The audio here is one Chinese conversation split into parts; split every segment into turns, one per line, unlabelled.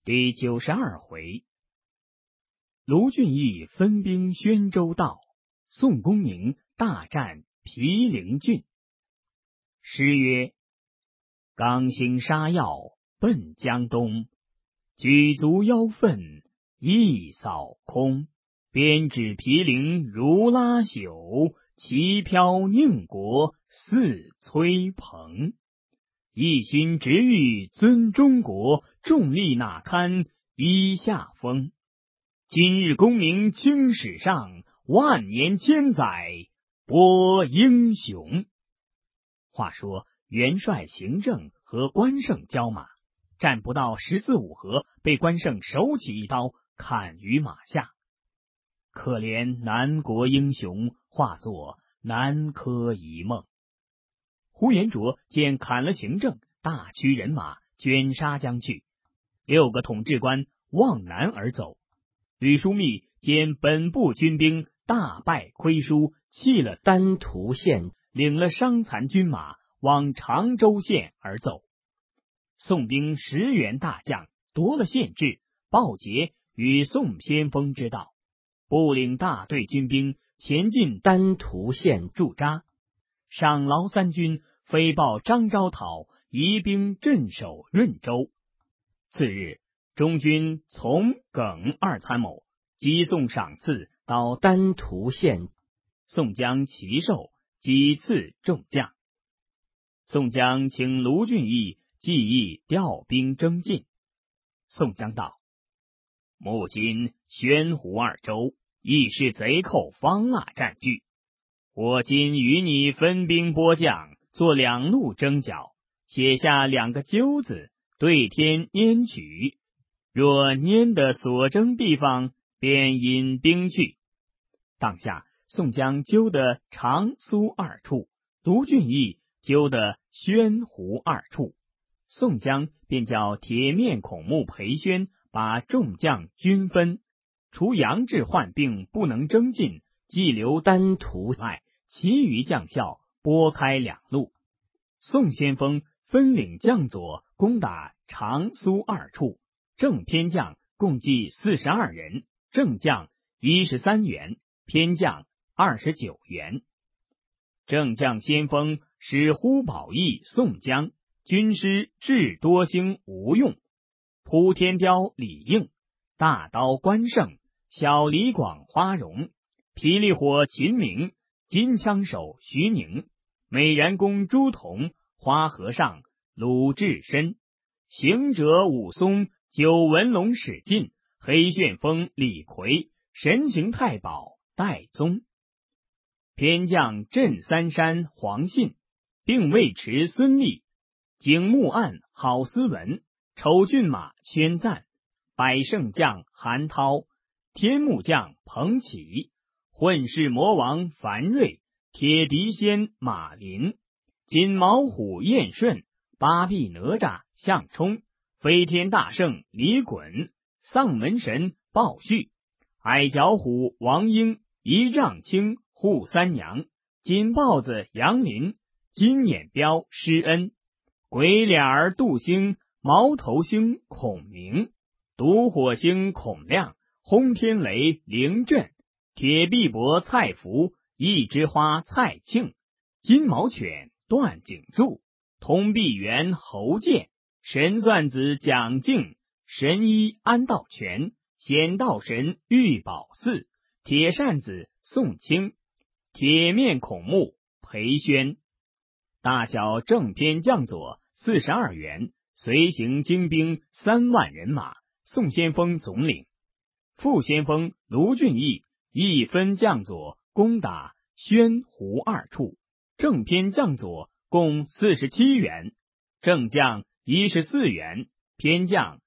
第92回，卢俊义分兵宣州道，宋公明大战毗陵郡。诗曰：刚兴杀药奔江东，举足妖愤一扫空。鞭指毗陵如拉朽，旗飘宁国似崔蓬。一心直欲尊中国，众力哪堪一下风。今日功名青史上，万年千载播英雄。话说元帅邢政和关胜交马，战不到14、15合，被关胜手起一刀砍于马下。可怜南国英雄，化作南柯一梦。呼延灼见砍了邢政，大驱人马卷杀将去，6个统制官望南而走。吕枢密见本部军兵大败亏输，弃了丹徒县，领了伤残军马往常州县而走。宋兵10员大将夺了县治，报捷与宋偏锋之道，部领大队军兵前进丹徒县驻扎。赏劳3军飞报张昭讨，移兵镇守润州。次日，中军从耿2参谋击送赏赐到丹徒县，宋江齐寿几次众将。宋江请卢俊义计议调兵征进。宋江道：目今宣湖2州亦是贼寇方腊占据，我今与你分兵拨将，做2路征剿，写下2个揪字，对天拈取。若拈得所征地方，便引兵去。当下宋江揪得长苏2处，卢俊义揪得宣湖2处。宋江便叫铁面孔目裴宣把众将均分，除杨志患病不能征进，即留丹徒外，其余将校拨开2路。宋先锋分领将佐攻打长苏2处，正偏将共计42人，正将13员，偏将29员。正将先锋使呼保义、宋江，军师智多星吴用，扑天雕李应，大刀关胜，小李广花荣，霹雳火秦明，金枪手徐宁，美髯公朱仝，花和尚鲁智深，行者武松，九纹龙史进，黑旋风李逵，神行太保戴宗。偏将镇三山黄信，并尉迟孙立，景木案郝思文，丑骏马宣赞，百胜将韩涛，天目将彭起，混世魔王樊瑞，铁笛仙马林，金毛虎燕顺，八臂哪吒项冲，飞天大圣李衮，丧门神鲍旭，矮脚虎王英，一丈青扈三娘，金豹子杨林，金眼彪施恩，鬼脸儿杜兴，毛头星孔明，毒火星孔亮，轰天雷凌震，铁臂膊蔡福，一枝花蔡庆，金毛犬段景柱，通臂猿侯健，神算子蒋敬，神医安道全，显道神玉宝寺，铁扇子宋清，铁面孔目裴宣。大小正偏将佐42员，随行精兵3万人马，宋先锋总领。副先锋卢俊义一分将佐攻打宣湖2处，正偏将佐共47员，正将14员，偏将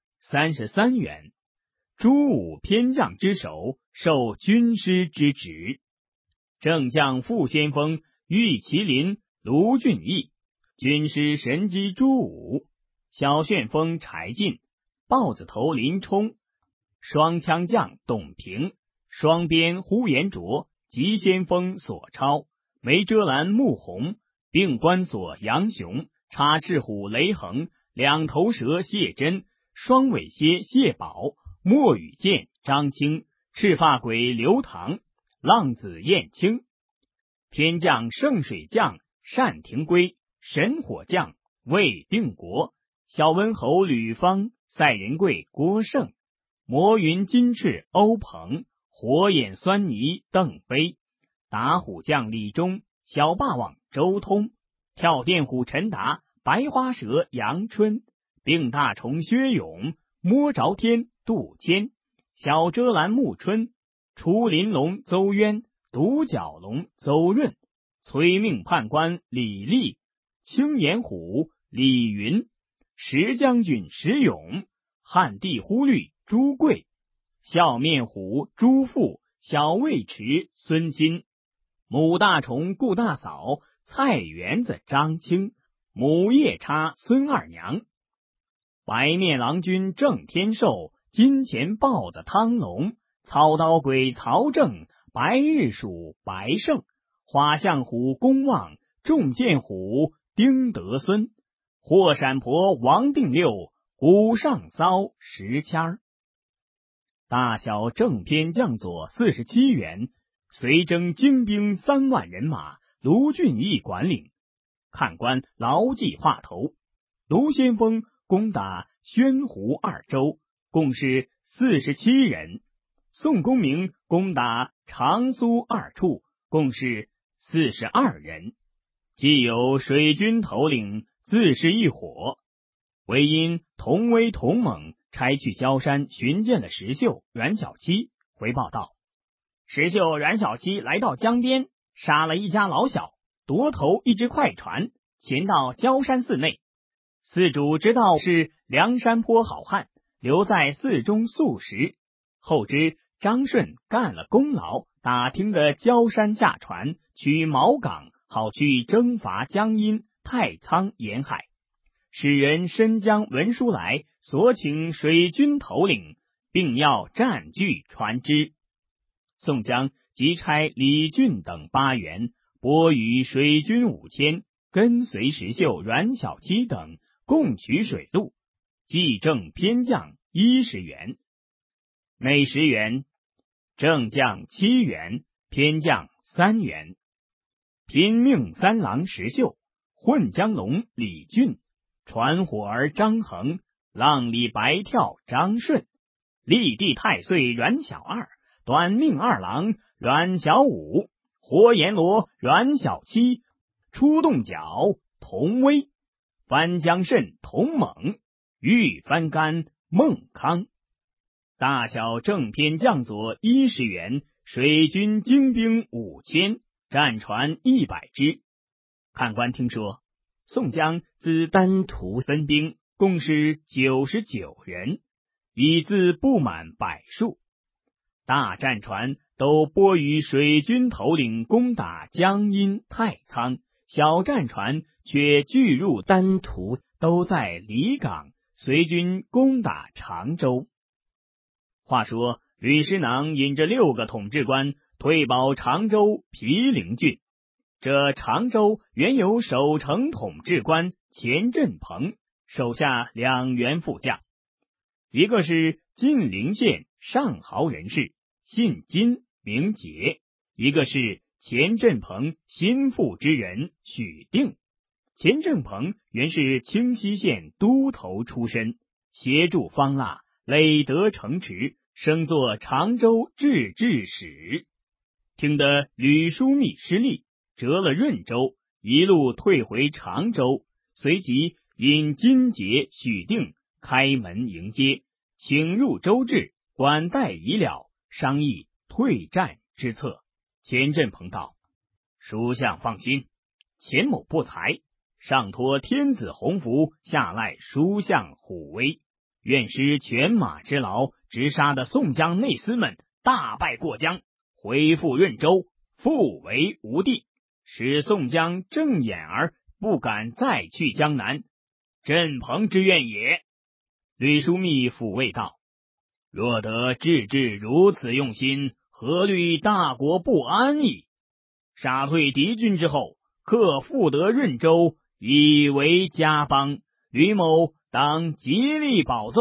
33员。朱武偏将之首，受军师之职。正将副先锋玉麒麟卢俊义，军师神机朱武，小旋风柴进，豹子头林冲，双枪将董平，双鞭呼延灼，急先锋索超，梅遮拦穆弘，并关索杨雄，插翅虎雷横，两头蛇谢真， 双尾蝎谢宝、墨羽剑张清、赤发鬼刘唐、浪子燕青，天将圣水将单廷圭、神火将魏定国、小温侯吕方、赛仁贵郭胜、魔云金翅欧鹏、火眼狻猊邓飞、打虎将李忠、小霸王周通、跳电虎陈达、白花蛇杨春、病大虫薛勇、摸着天杜迁、小遮拦沐春、出林龙邹渊、独角龙邹润、催命判官李立、青眼虎李云、石将军石勇、汉地忽律朱贵、笑面虎朱富、小尉迟孙钦、母大虫顾大嫂菜园子张青、母夜叉孙二娘、白面郎君郑天寿、金钱豹子汤龙、操刀鬼曹正、白日鼠白胜、花象虎公望、重剑虎丁德孙、霍闪婆王定六、古上骚石签儿。大小正偏将佐47员，随征精兵3万人马，卢俊义管领。看官牢记话头。卢先锋攻打宣湖2州，共是47人；宋公明攻打长苏2处，共是42人。既有水军头领自是一伙，唯因同威同猛，差去萧山寻见了石秀、阮小七，回报道：石秀、阮小七来到江边，杀了一家老小，夺头一只快船，潜到焦山寺内。寺主知道是梁山坡好汉，留在寺中宿食。后知张顺干了功劳，打听的焦山下船，取毛港，好去征伐江阴、太仓沿海。使人申将文书来，所请水军头领，并要占据船只。宋江即差李俊等8员，拨与水军5000，跟随石秀、阮小七等共取水路，计正偏将10员，每10员，正将7员，偏将3员。拼命三郎石秀、混江龙李俊、传火儿张衡、浪里白跳张顺、立地太岁阮小二、短命二郎阮小五、火阎罗阮小七、出洞角童威、翻江蜃童猛、玉翻竿孟康。大小正偏将佐10员，水军精兵5000，战船100只。看官听说，宋江自单图分兵，共是99人，已自不满100数。大战船都拨与水军头领攻打江阴、太仓，小战船却聚入丹徒，都在离港，随军攻打常州。话说吕师囊引着6个统制官退保常州毗陵郡。这常州原有守城统制官钱振鹏，手下2员副将，一个是晋陵县上豪人士，姓金名杰；一个是钱振鹏心腹之人许定。钱振鹏原是清溪县都头出身，协助方腊累得城池，升作常州制置使。听得吕枢密失利，折了润州，一路退回常州，随即引金杰、许定开门迎接，请入州治，管待已了，商议退战之策。钱振鹏道：书相放心，钱某不才，上托天子洪福，下赖书相虎威，愿施犬马之劳，直杀的宋江内司们大败过江，恢复润州，复为吴地，使宋江正眼儿不敢再去江南，振鹏之愿也。吕枢密抚慰道：若得治治如此用心，何虑大国不安矣？杀退敌军之后，克复得润州，以为家邦。吕某当极力保奏，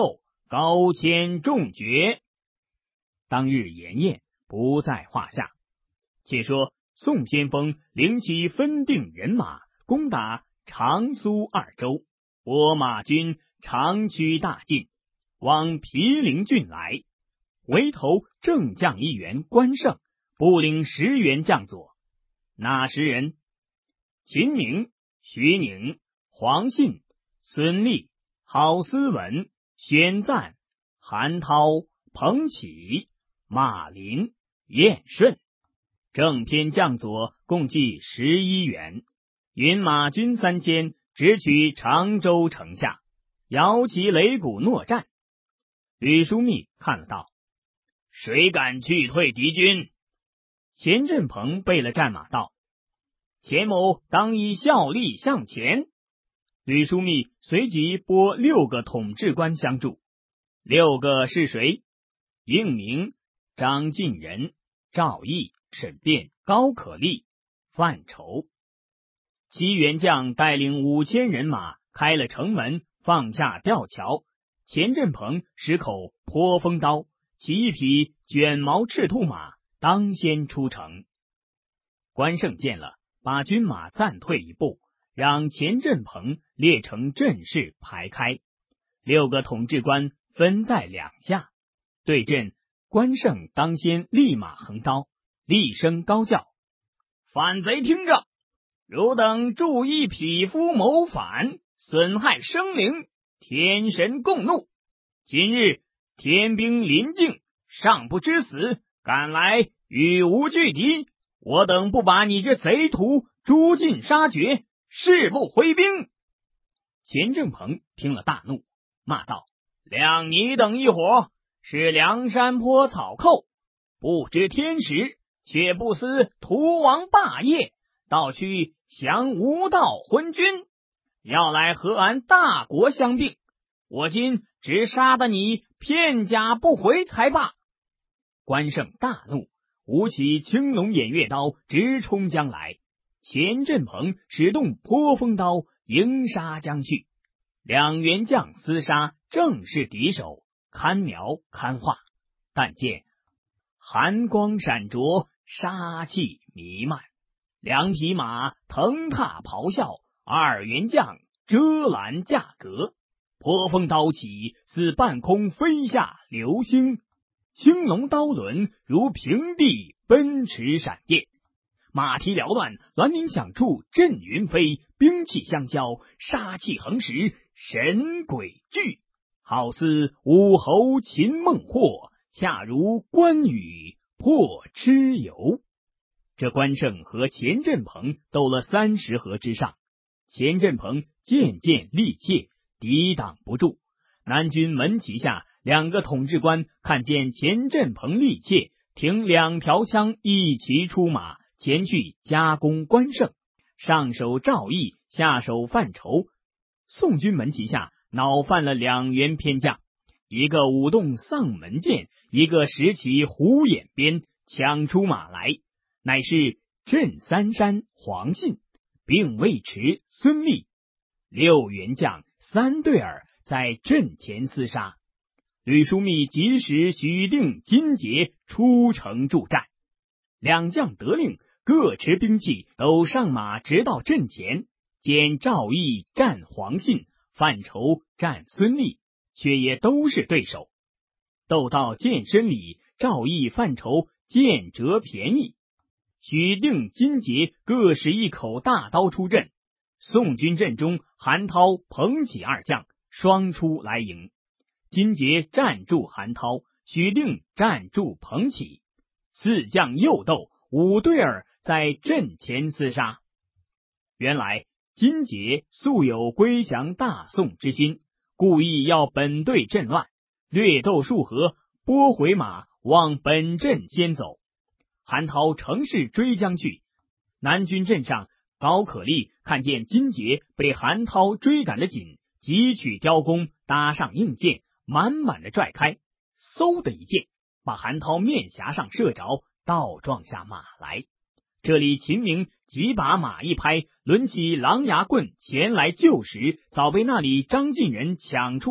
高迁重爵。当日筵宴不在话下。且说宋偏锋领起分定人马，攻打长苏二州，拨马军长驱大进，往毗陵郡来。围头正将一员关胜，部领10员将佐。那10人：秦明、徐宁、黄信、孙立、郝思文、宣赞、韩涛、彭起、马林、晏顺。正偏将佐共计11员，引马军3千，直取常州城下，摇旗擂鼓搦战。吕枢密看了道：谁敢去退敌军？钱振鹏备了战马道：钱某当以效力向前。吕枢密随即拨6个统制官相助。6个是谁？应明、张进仁、赵毅、沈辩、高可立、范畴。7员将带领5000人马开了城门，放下吊桥。钱振鹏10口颇风刀，骑一匹卷毛赤兔马，当先出城。关胜见了，把军马暂退一步，让钱振鹏列成阵势排开。6个统制官分在2下对阵。关胜当先立马横刀，厉声高叫：反贼听着！汝等注意匹夫谋反，损害生灵，天神共怒。今日天兵临境，尚不知死，赶来与吾拒敌，我等不把你这贼徒诛尽杀绝，誓不回兵。钱振鹏听了大怒，骂道：谅你等一伙是梁山坡草寇，不知天时，却不思图王霸业，倒去降无道昏君，要来和俺大国相并，我今只杀得你片甲不回才罢。关胜大怒，舞起青龙偃月刀，直冲将来。钱振鹏使动泼风刀，迎杀将去。2员将厮杀，正是敌手，堪描堪画。但见寒光闪灼，杀气弥漫，2匹马腾踏咆哮，2员将遮拦架隔，泼风刀起，似半空飞下流星，青龙刀轮如平地奔驰闪电，马蹄缭乱，銮铃响处，震云飞，兵器相交，杀气横时，神鬼惧，好似武侯擒孟获，恰如关羽破蚩尤。这关胜和钱振鹏斗了30合之上，钱振鹏渐渐力竭，抵挡不住。南军门旗下2个统制官看见钱振鹏力竭，挺2条枪一齐出马，前去夹攻关胜。上手赵毅，下手范畴。宋军门旗下恼犯了2员偏将，一个舞动丧门剑，一个拾起虎眼鞭，抢出马来，乃是镇三山黄信、并尉迟孙立。6员将3对耳，在阵前厮杀。吕枢密及时许定、金节出城助战。2将得令，各持兵器，都上马直到阵前。见赵毅战黄信，范畴战孙立，却也都是对手。斗到剑身里，赵毅、范畴剑折便宜。许定、金节各使一口大刀出阵。宋军阵中，韩涛、彭起2将双出来迎。金节站住韩涛，许定站住彭起，4将又斗，5对耳在阵前厮杀。原来金节素有归降大宋之心，故意要本队阵乱，略斗数合，拨回马往本阵先走。韩涛乘势追将去。南军阵上，高可立看见金节被韩涛追赶得紧，急取雕弓，搭上硬箭，满满的拽开，嗖的一箭把韩涛面颊上射着，倒撞下马来。这里秦明急把马一拍，抡起狼牙棍前来救时，早被那里张进仁抢出来，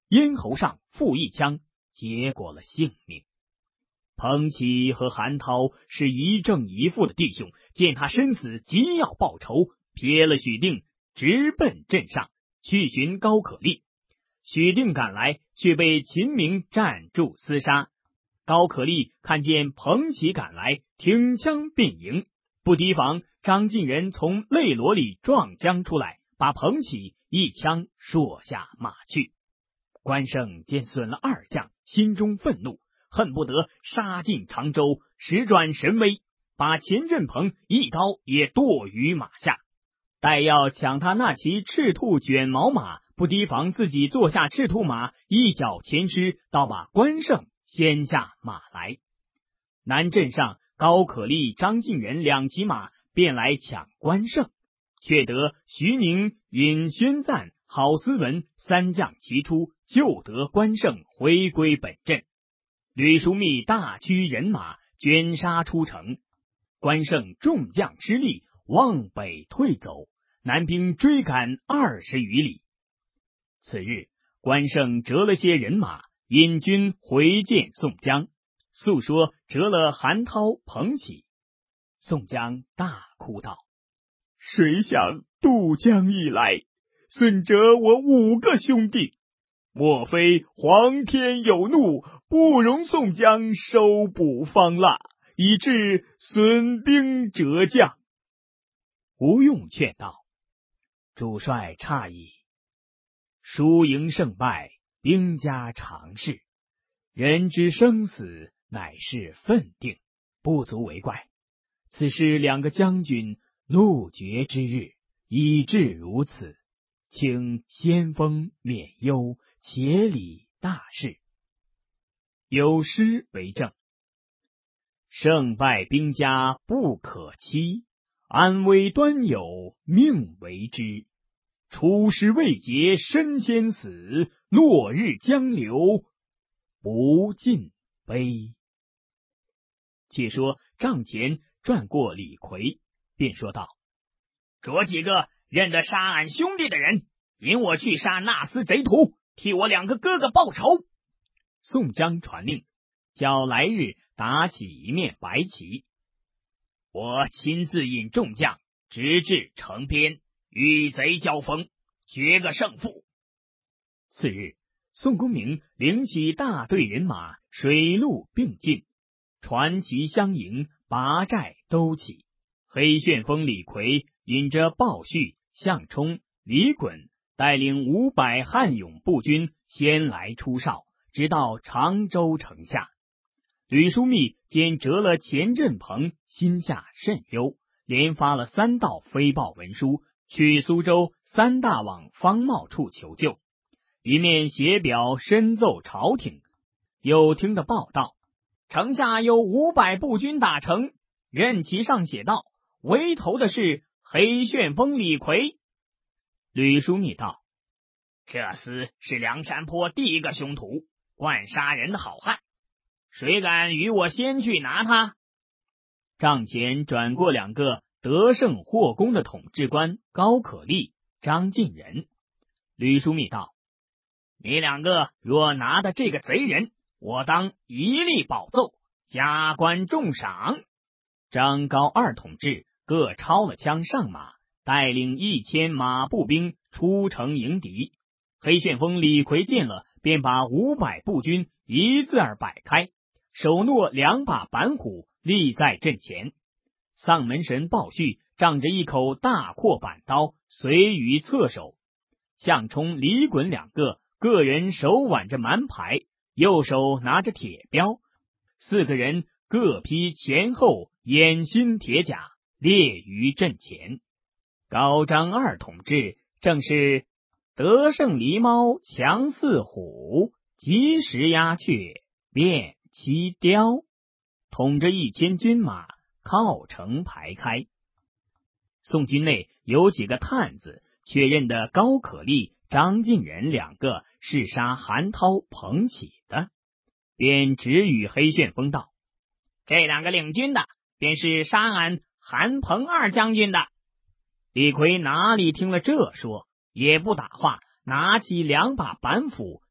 咽喉上负一枪，结果了性命。彭玘和韩涛是一正一负的弟兄，见他身死，急要报仇，撇了许定，直奔镇上去寻高可立。许定赶来，却被秦明站住厮杀。高可立看见彭玘赶来，挺枪并迎，不提防张进人从肋罗里撞将出来，把彭玘一枪搠下马去。关胜见损了二将，心中愤怒，恨不得杀进常州，时转神威，把钱振鹏一刀也剁于马下。待要抢他那骑赤兔卷毛马，不提防自己坐下赤兔马，一脚前失，倒把关胜掀下马来。南镇上高可立、张进人两骑马便来抢关胜，却得徐宁、尹宣赞、郝思文三将齐出，救得关胜回归本阵。吕枢密大驱人马卷杀出城，关胜众将失利，往北退走，南兵追赶20余里。次日，关胜折了些人马，引军回见宋江，诉说折了韩涛、彭玘。宋江大哭道：谁想渡江一来，损折我5个兄弟，莫非皇天有怒，不容宋江收捕方腊，以致损兵折将？吴用劝道：主帅诧异，输赢胜败，兵家常事，人之生死乃是分定，不足为怪。此事2个将军怒决之日，已至如此，请先锋免忧，且理大事。有诗为证：胜败兵家不可欺，安危端有命为之。出师未捷身先死，落日江流不尽悲。且说帐前转过李逵，便说道：着几个认得杀俺兄弟的人，引我去杀那厮贼徒，替我2个哥哥报仇。宋江传令，叫来日打起一面白旗，我亲自引众将直至城边，与贼交锋，决个胜负。次日，宋公明领起大队人马，水陆并进，传旗相迎，拔寨都起。黑旋风李逵引着鲍旭、项冲、李衮，带领500汉勇步军先来出哨，直到常州城下。吕枢密见折了钱振鹏，心下甚忧，连发了3道飞报文书，去苏州3大网方茂处求救，一面写表深奏朝廷。有听的报道，城下有500步军打城，任旗上写道，为头的是黑旋风李逵。吕枢密道：这厮是梁山坡第一个凶徒，惯杀人的好汉，谁敢与我先去拿他？帐前转过2个得胜获功的统制官高可立、张进人。吕枢密道：你2个若拿的这个贼人，我当一力保奏，加官重赏。张高2统制各抄了枪上马，带领1000马步兵出城迎敌。黑旋风李逵见了，便把500步军一字儿摆开，手握2把板斧立在阵前。丧门神鲍旭仗着一口大阔板刀，随于侧手。项冲、李衮2个个人手挽着蛮牌，右手拿着铁镖，4个人各披前后掩心铁甲，列于阵前。高张2统制正是得胜狸猫，强似虎，及时鸦雀，便栖雕，统着1000军马靠城排开。宋军内有几个探子确认的高可立、张进人2个是杀韩涛、彭玘的，便直与黑旋风道：这2个领军的便是杀俺韩彭2将军的。李逵哪里听了这说，也不打话，拿起2把板斧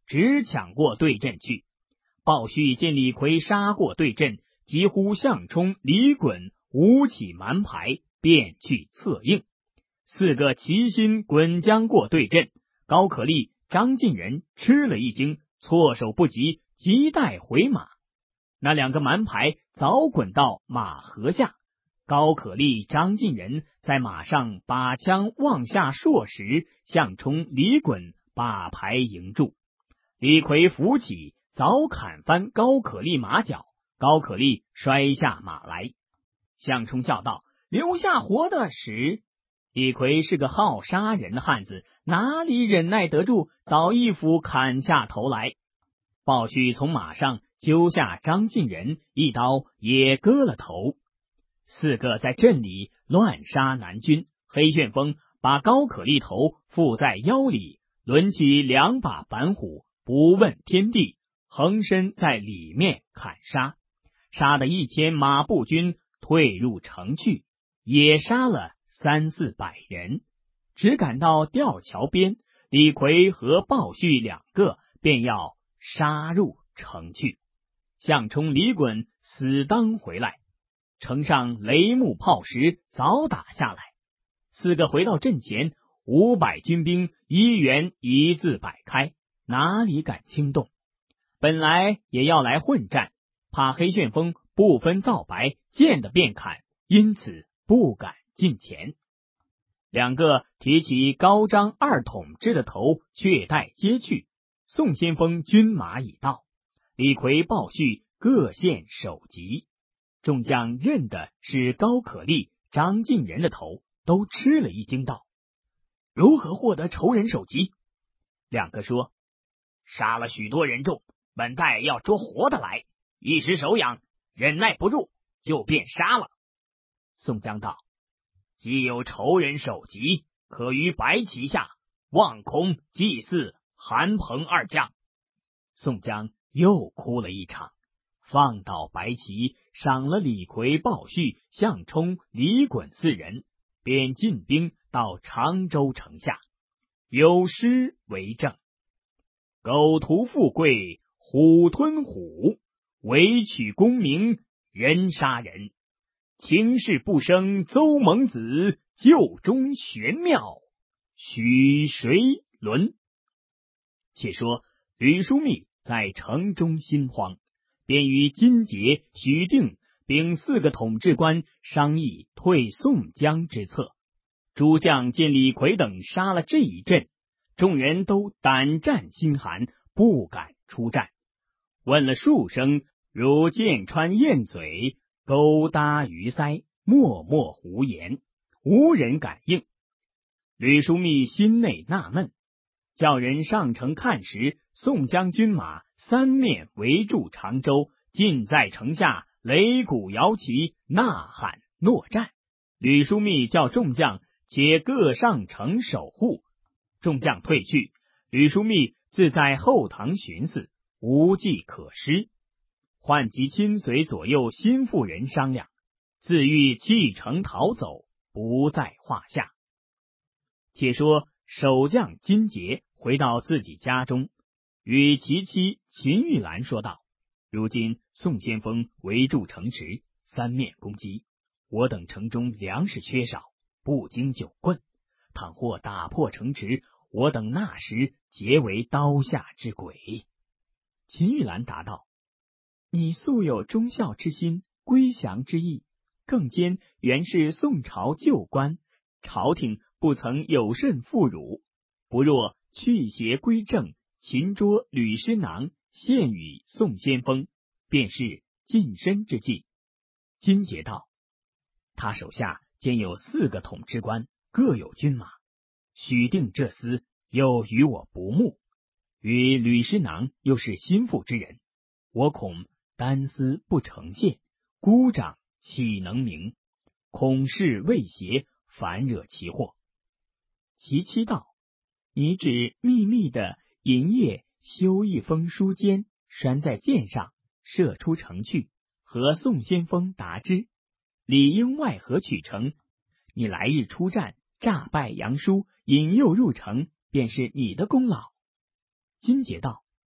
直抢过对阵去。鲍旭见李逵杀过对阵，几乎项冲、李衮舞起蛮牌，便去策应。4个齐心滚将过对阵，高可立、张进仁吃了一惊，措手不及，急待回马。那2个蛮牌早滚到马河下，高可立、张进仁在马上把枪往下搠时，项冲、李衮把牌迎住。李逵扶起，早砍翻高可立马脚，高可立摔下马来。项冲叫道：“留下活的使！”李逵是个好杀人的汉子，哪里忍耐得住，早一斧砍下头来。鲍旭从马上揪下张进仁，一刀也割了头。4个在阵里乱杀南军，黑旋风把高可立头附在腰里，抡起2把板斧，不问天地，横身在里面砍杀，杀得1000马步军退入城去，也杀了300-400人。只赶到吊桥边，李逵和鲍旭2个便要杀入城去。项冲、李衮死当回来，城上雷木炮石早打下来。4个回到阵前，500军兵一员一字摆开，哪里敢轻动？本来也要来混战，怕黑旋风不分皂白，见得便砍，因此不敢近前。2个提起高张2统制的头，却待接去。宋先锋军马已到，李逵、鲍旭各献首级。众将认的是高可立、张进仁的头，都吃了一惊，道：“如何获得仇人首级？”2个说：“杀了许多人众，本待要捉活的来，一时手痒，忍耐不住，就便杀了。”宋江道：“既有仇人首级，可于白旗下望空、祭祀、韩鹏2将。”宋江又哭了一场，放倒白旗，赏了李逵、鲍旭、项冲、李衮4人，便进兵到常州城下，有诗为证：“狗图富贵，虎吞虎，委曲功名，人杀人。情势不生邹蒙子，旧中玄妙，许谁伦？”且说吕枢密在城中心慌，便与金杰、许定并4个统制官商议退宋江之策。诸将见李逵等杀了这一阵，众人都胆战心寒，不敢出战。问了数声，如箭穿燕嘴，勾搭鱼腮，默默胡言，无人敢应。吕枢密心内纳闷，叫人上城看时，宋江军马3面围住常州，尽在城下擂鼓摇旗，呐喊诺战。吕枢密叫众将且各上城守护，众将退去，吕枢密自在后堂寻思，无计可施，唤集亲随左右心腹人商量，自欲弃城逃走，不在话下。且说守将金杰回到自己家中，与其妻秦玉兰说道：“如今宋先锋围住城池，3面攻击，我等城中粮食缺少，不经久困，倘或打破城池，我等那时结为刀下之鬼。”秦玉兰答道：“你素有忠孝之心，归降之意，更兼原是宋朝旧官，朝廷不曾有甚负辱，不若去邪归正，擒捉吕师囊，献与宋先锋，便是近身之计。”金杰道：“他手下兼有4个统制官，各有军马，许定这厮又与我不睦，与吕师囊又是心腹之人，我恐单丝不成线，孤掌岂能鸣？恐是未邪，反惹其祸。”其妻道：“你只秘密的营业修一封书笺，拴在箭上，射出城去，和宋先锋答之，里应外合取城。你来日出战，诈败杨叔，引诱入城，便是你的功劳。”金杰道：“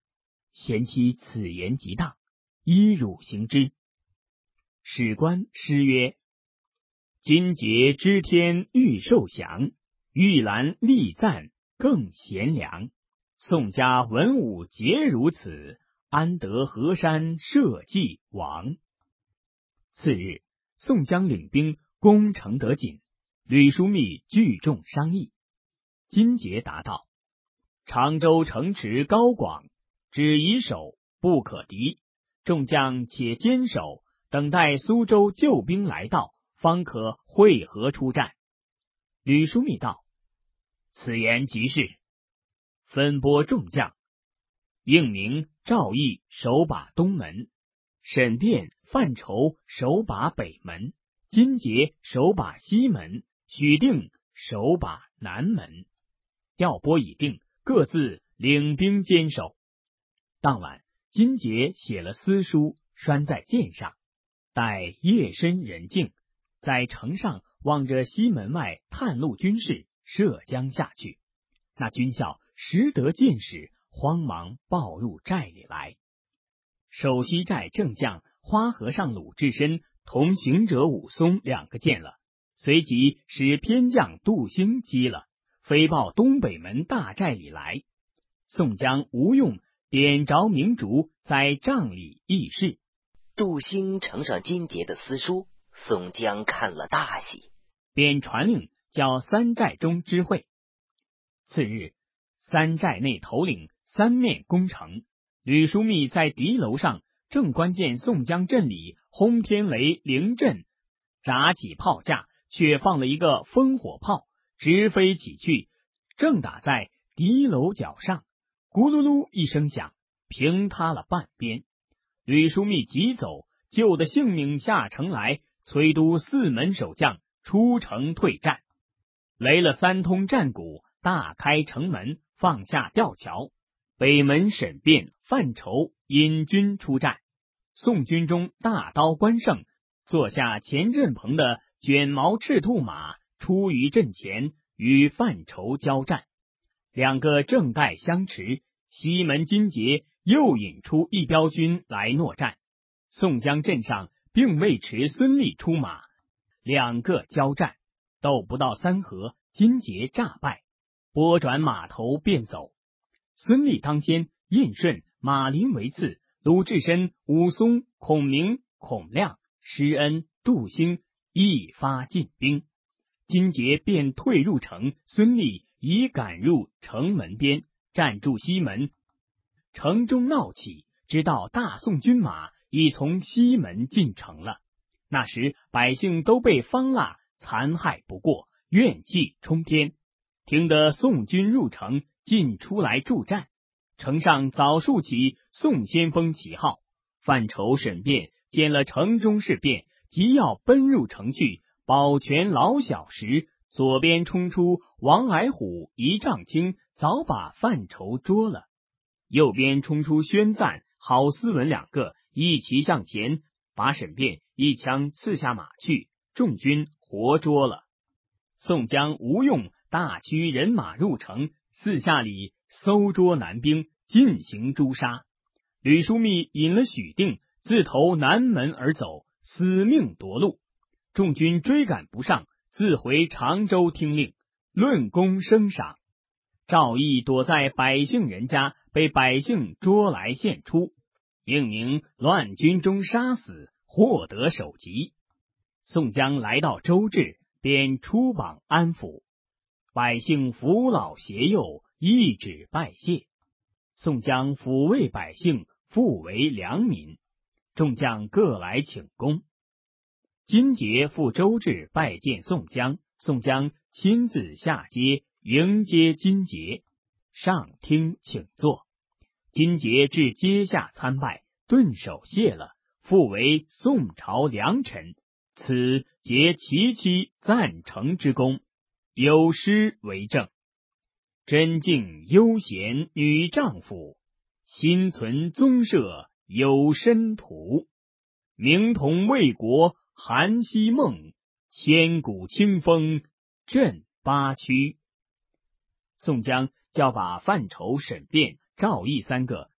贤妻此言极大，依汝行之。史官诗曰：今节知天欲受降，玉兰立赞更贤良。宋家文武皆如此，安得河山社稷亡？次日，宋江领兵攻承德锦，吕枢密聚众商议。金节答道：常州城池高广，只以守不可敌，众将且坚守，等待苏州救兵来到，方可会合出战。吕枢密道：此言极是。分拨众将，应明、赵毅守把东门，沈殿、范畴守把北门，金节守把西门，许定守把南门。调拨已定，各自领兵坚守。当晚，金节写了私书，拴在箭上，待夜深人静，在城上望着西门外探路军士涉江下去。那军校识得箭矢，慌忙报入寨里来。守西寨正将花和尚鲁智深同行者武松两个见了，随即使偏将杜兴击了，飞报东北门大寨里来。宋江、吴用点着明烛，在帐里议事。
杜兴呈上金节的私书，宋江看了大喜，
便传令叫三寨中知会。次日，三寨内头领三面攻城，吕枢密在敌楼上正关见宋江阵里轰天雷灵阵，扎起炮架，却放了一个烽火炮，直飞起去，正打在敌楼角上，咕噜噜一声响，平塌了半边。吕枢密急走，救得性命下城来，催督四门守将出城退战。擂了三通战鼓，大开城门，放下吊桥。北门沈辩、范畴引军出战。宋军中大刀关胜坐下前阵棚的卷毛赤兔马，出于阵前，与范畴交战。两个正带相持，西门金节又引出一彪军来搦战。宋江阵上并未持孙立出马，两个交战，斗不到三合，金节诈败，拨转马头便走。孙立当先，燕顺、马林为次，鲁智深、武松、孔明、孔亮、施恩、杜兴一发进兵。金节便退入城，孙立已赶入城门边，站住西门。城中闹起，知道大宋军马已从西门进城了。那时百姓都被方腊残害不过，怨气冲天。听得宋军入城，尽出来助战。城上早竖起宋先锋旗号。范畴、沈辩见了城中事变，即要奔入城去，保全老小时，左边冲出王矮虎、一丈青，早把范畴捉了；右边冲出宣赞、郝思文两个，一齐向前，把沈辩一枪刺下马去，众军活捉了。宋江、吴用大驱人马入城，四下里搜捉南兵，进行诛杀。吕枢密引了许定，自投南门而走，死命夺路。众军追赶不上，自回常州听令，论功升赏。赵毅躲在百姓人家，被百姓捉来献出，应明乱军中杀死，获得首级。宋江来到周至，便出榜安抚，百姓扶老携幼，一指拜谢。宋江抚慰百姓，复为良民。众将各来请功。金节赴周至拜见宋江，宋江亲自下阶迎接金节，上厅请坐。金节至阶下参拜，顿首谢了，复为宋朝良臣。此皆其妻赞成之功，有诗为证：贞静悠闲女丈夫，心存宗社有申途。明同魏国韩熙梦，千古清风震八区。宋江叫把范畴、沈辩、赵毅三个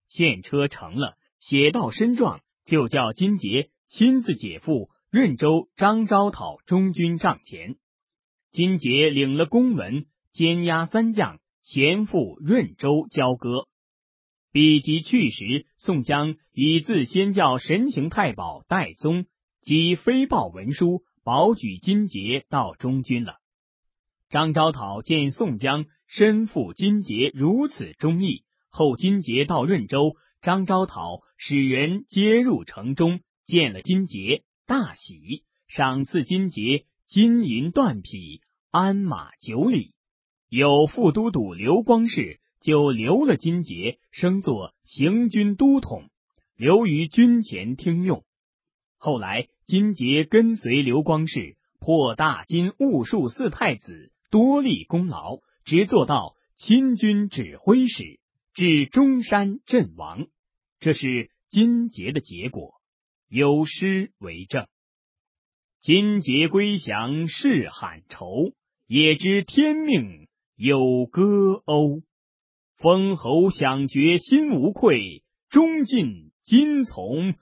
献车成了，写到身状，就叫金杰亲自解赴润州张昭讨中军帐前。金杰领了公文，监押3将，前赴润州交割。彼及去时，宋江已自先叫神行太保戴宗及飞报文书，保举金杰到中军了。张昭讨见宋江身负金杰如此忠义，后金杰到润州，张昭讨使人接入城中，见了金杰，大喜，赏赐金杰金银缎匹、鞍马9里。有副都督刘光世就留了金杰，升作行军都统，留于军前听用。后来金杰跟随刘光世，破大金兀术4太子，多立功劳，直做到亲军指挥使，至中山阵亡。这是金杰的结果，有诗为证：金杰归降是罕愁，也知天命有歌鸥。封侯享爵心无愧，终尽金从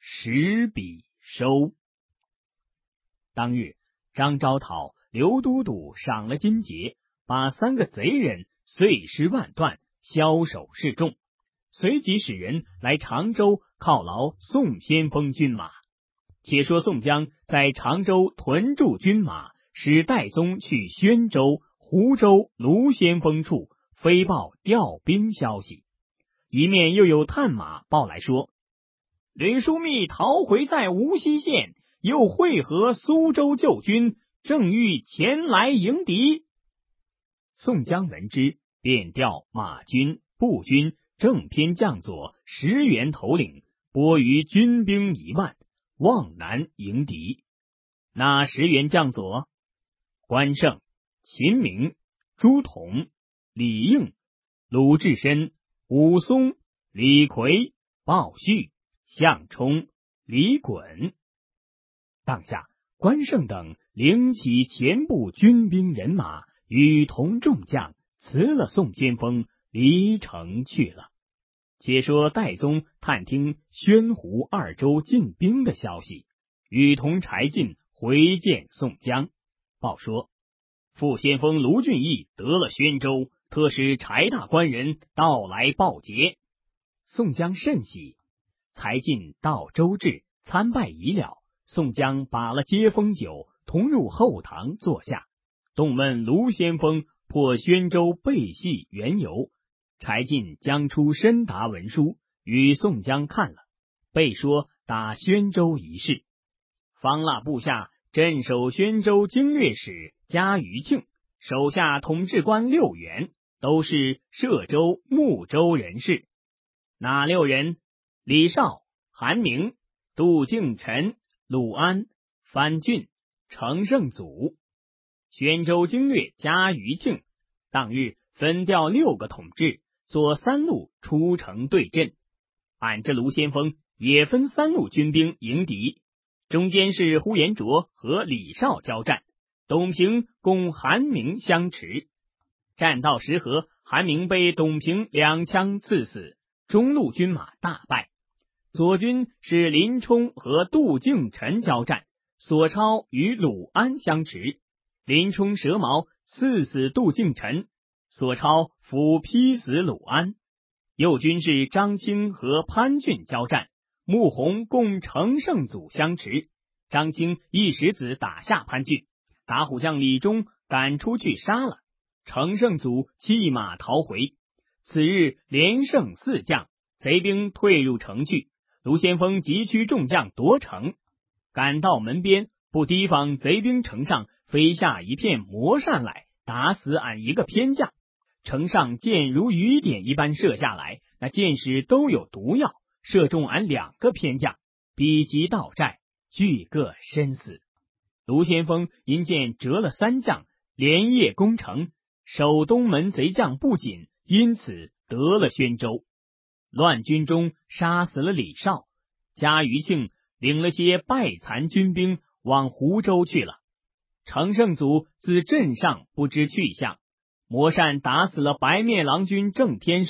10笔收。当日张昭讨、刘都督赏了金杰，把3个贼人碎尸万段，枭首示众，随即使人来常州犒劳宋先锋军马。且说宋江在常州屯驻军马，使戴宗去宣州、湖州卢先锋处飞报调兵消息。一面又有探马报来说，吕枢密逃回在无锡县，又会合苏州旧军，正欲前来迎敌。宋江闻之，便调马军、步军、正偏将佐10员头领，拨于军兵1万，望南迎敌。那10员将佐：关胜、秦明、朱仝、李应、鲁智深、武松、李逵、鲍旭、项冲、李衮。当下关胜等领起前部军兵人马，与同众将辞了宋先锋，离城去了。且说戴宗探听宣湖2州进兵的消息，与同柴进回见宋江，报说副先锋卢俊义得了宣州，特使柴大官人到来报捷。宋江甚喜，柴进到州治参拜已了。宋江把了接风酒，同入后堂坐下，动问卢先锋破宣州背隙缘由。柴进将出申达文书与宋江看了，备说打宣州一事。方腊部下镇守宣州经略使嘉余庆，手下统治官6员，都是歙州、睦州人士。哪6人？李绍、韩明、杜敬臣、鲁安、樊俊、程胜祖。宣州经略嘉余庆当日分调6个统制，做3路出城对阵。俺这卢先锋也分3路军兵迎敌，中间是呼延灼和李绍交战，董平共韩明相持。战到10合，韩明被董平2枪刺死，中路军马大败。左军是林冲和杜敬臣交战，索超与鲁安相持，林冲蛇矛刺死杜敬臣，索超斧劈死鲁安。右军是张清和潘俊交战，穆弘共程胜祖相持，张清一石子打下潘俊，打虎将李忠赶出去杀了，程胜祖弃马逃回。此日连胜4将，贼兵退入城去。卢先锋急驱众将夺城，赶到门边，不提防贼兵城上飞下一片魔扇来，打死俺1个偏将。城上箭如雨点一般射下来，那箭矢都有毒药，射中俺2个偏将，比及到寨，俱各身死。卢先锋因见折了3将，连夜攻城，守东门贼将不紧，因此得了宣州。乱军中杀死了李绍，嘉余庆领了些败残军兵往湖州去了。程胜祖自镇上不知去向，魔扇打死了白面郎君郑天寿，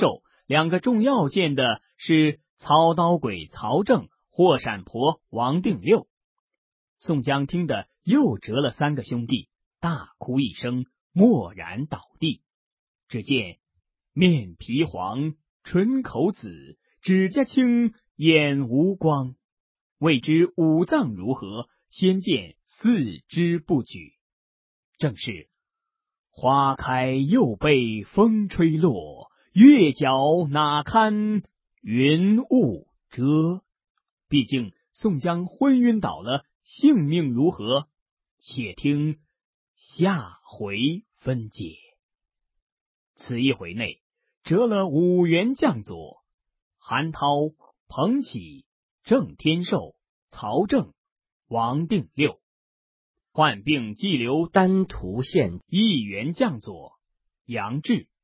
2个重要件的是操刀鬼曹正、霍闪婆王定六。宋江听得又折了3个兄弟，大哭一声，蓦然倒地。只见面皮黄，唇口紫，指甲青，眼无光。未知五脏如何，先见四肢不举。正是花开又被风吹落，月角哪堪云雾遮。毕竟宋江昏晕倒了，性命如何？且听下回分解。此一回内折了5员将佐：韩涛、彭起、郑天寿、曹正、王定六；患病寄留丹徒县1员将佐：杨志、